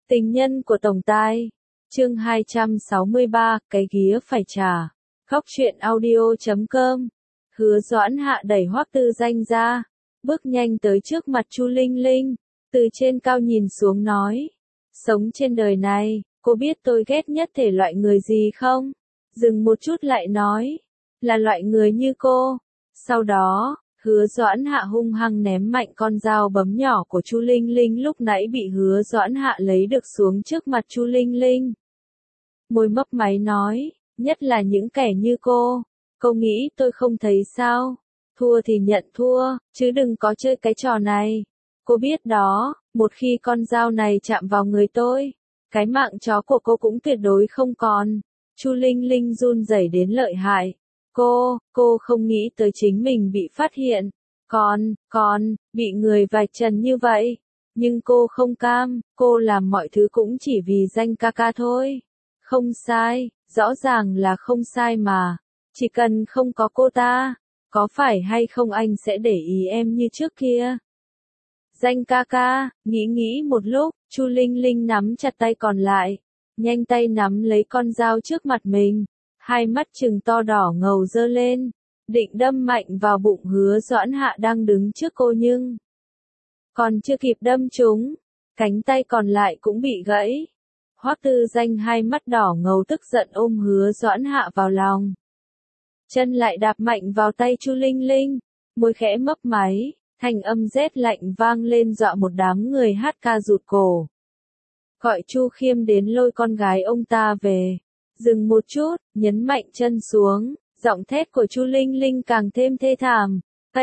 Tình nhân của tổng tài. Chương 263, cái ghía phải trả. Khóc chuyện audio.com. Hứa Doãn Hạ đẩy Hoắc Tư Danh ra, bước nhanh tới trước mặt Chu Linh Linh, từ trên cao nhìn xuống nói: "Sống trên đời này, cô biết tôi ghét nhất thể loại người gì không?" Dừng một chút lại nói: "Là loại người như cô." Sau đó, Hứa Doãn Hạ hung hăng ném mạnh con dao bấm nhỏ của Chu Linh Linh lúc nãy bị Hứa Doãn Hạ lấy được xuống trước mặt Chu Linh Linh. Môi mấp máy nói: "Nhất là những kẻ như cô nghĩ tôi không thấy sao? Thua thì nhận thua, chứ đừng có chơi cái trò này. Cô biết đó, một khi con dao này chạm vào người tôi, cái mạng chó của cô cũng tuyệt đối không còn." Chu Linh Linh run rẩy đến lợi hại. Cô không nghĩ tới chính mình bị phát hiện, còn bị người vạch trần như vậy. Nhưng cô không cam, cô làm mọi thứ cũng chỉ vì danh ca ca thôi. Không sai, rõ ràng là không sai mà. Chỉ cần không có cô ta, có phải hay không anh sẽ để ý em như trước kia. Danh ca ca, nghĩ một lúc, Chu Linh Linh nắm chặt tay còn lại, nhanh tay nắm lấy con dao trước mặt mình, hai mắt trừng to đỏ ngầu dơ lên, định đâm mạnh vào bụng Hứa Doãn Hạ đang đứng trước cô nhưng còn chưa kịp đâm trúng, cánh tay còn lại cũng bị gãy. Hoắc Tư Danh hai mắt đỏ ngầu tức giận ôm Hứa Doãn Hạ vào lòng. Chân lại đạp mạnh vào tay Chu Linh Linh, môi khẽ mấp máy, thanh âm rét lạnh vang lên dọa một đám người hát ca rụt cổ. Gọi Chu Khiêm đến lôi con gái ông ta về. Dừng một chút, nhấn mạnh chân xuống, giọng thét của Chu Linh Linh càng thêm thê thảm.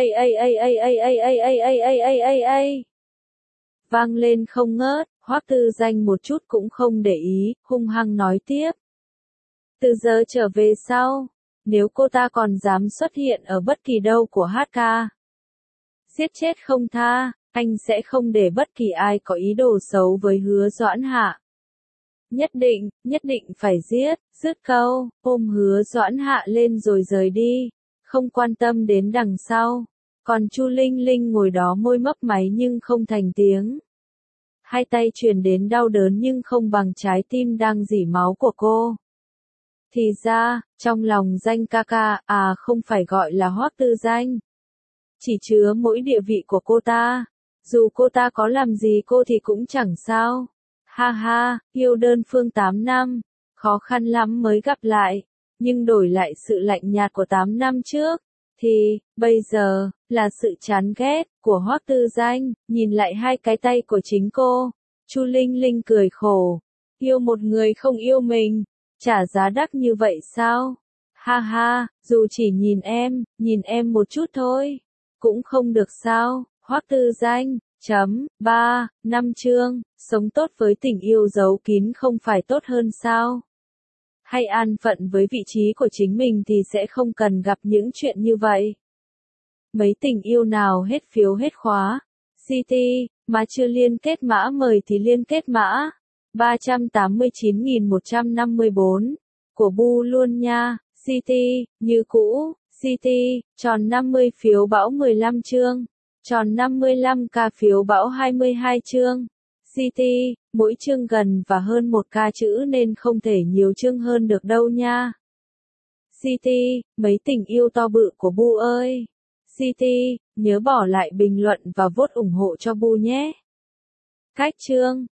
Ai. Vang lên không ngớt, Hoắc Tư Danh một chút cũng không để ý, hung hăng nói tiếp. Từ giờ trở về sau, nếu cô ta còn dám xuất hiện ở bất kỳ đâu của HK, giết chết không tha, anh sẽ không để bất kỳ ai có ý đồ xấu với Hứa Doãn Hạ. Nhất định phải giết, dứt câu, ôm Hứa Doãn Hạ lên rồi rời đi, không quan tâm đến đằng sau. Còn Chu Linh Linh ngồi đó môi mấp máy nhưng không thành tiếng. Hai tay truyền đến đau đớn nhưng không bằng trái tim đang rỉ máu của cô. Thì ra, trong lòng Danh ca ca, không phải gọi là Hoắc Tư Danh. Chỉ chứa mỗi địa vị của cô ta. Dù cô ta có làm gì cô thì cũng chẳng sao. Ha ha, yêu đơn phương 8 năm, khó khăn lắm mới gặp lại. Nhưng đổi lại sự lạnh nhạt của 8 năm trước, thì, bây giờ, là sự chán ghét của Hoắc Tư Danh. Nhìn lại hai cái tay của chính cô, Chu Linh Linh cười khổ. Yêu một người không yêu mình, trả giá đắt như vậy sao? Ha ha, dù chỉ nhìn em một chút thôi, cũng không được sao? Hoắc Tư Danh. 5 chương, sống tốt với tình yêu giấu kín không phải tốt hơn sao? Hay an phận với vị trí của chính mình thì sẽ không cần gặp những chuyện như vậy. Mấy tình yêu nào hết phiếu hết khóa, CT, mà chưa liên kết mã mời thì liên kết mã, 389.154, của Bu luôn nha, CT, như cũ, CT, tròn 50 phiếu bão 15 chương. Tròn 55k phiếu bão 22 chương. CT, mỗi chương gần và hơn 1k chữ nên không thể nhiều chương hơn được đâu nha. CT, mấy tình yêu to bự của Bu ơi. CT, nhớ bỏ lại bình luận và vote ủng hộ cho Bu nhé. Cách chương.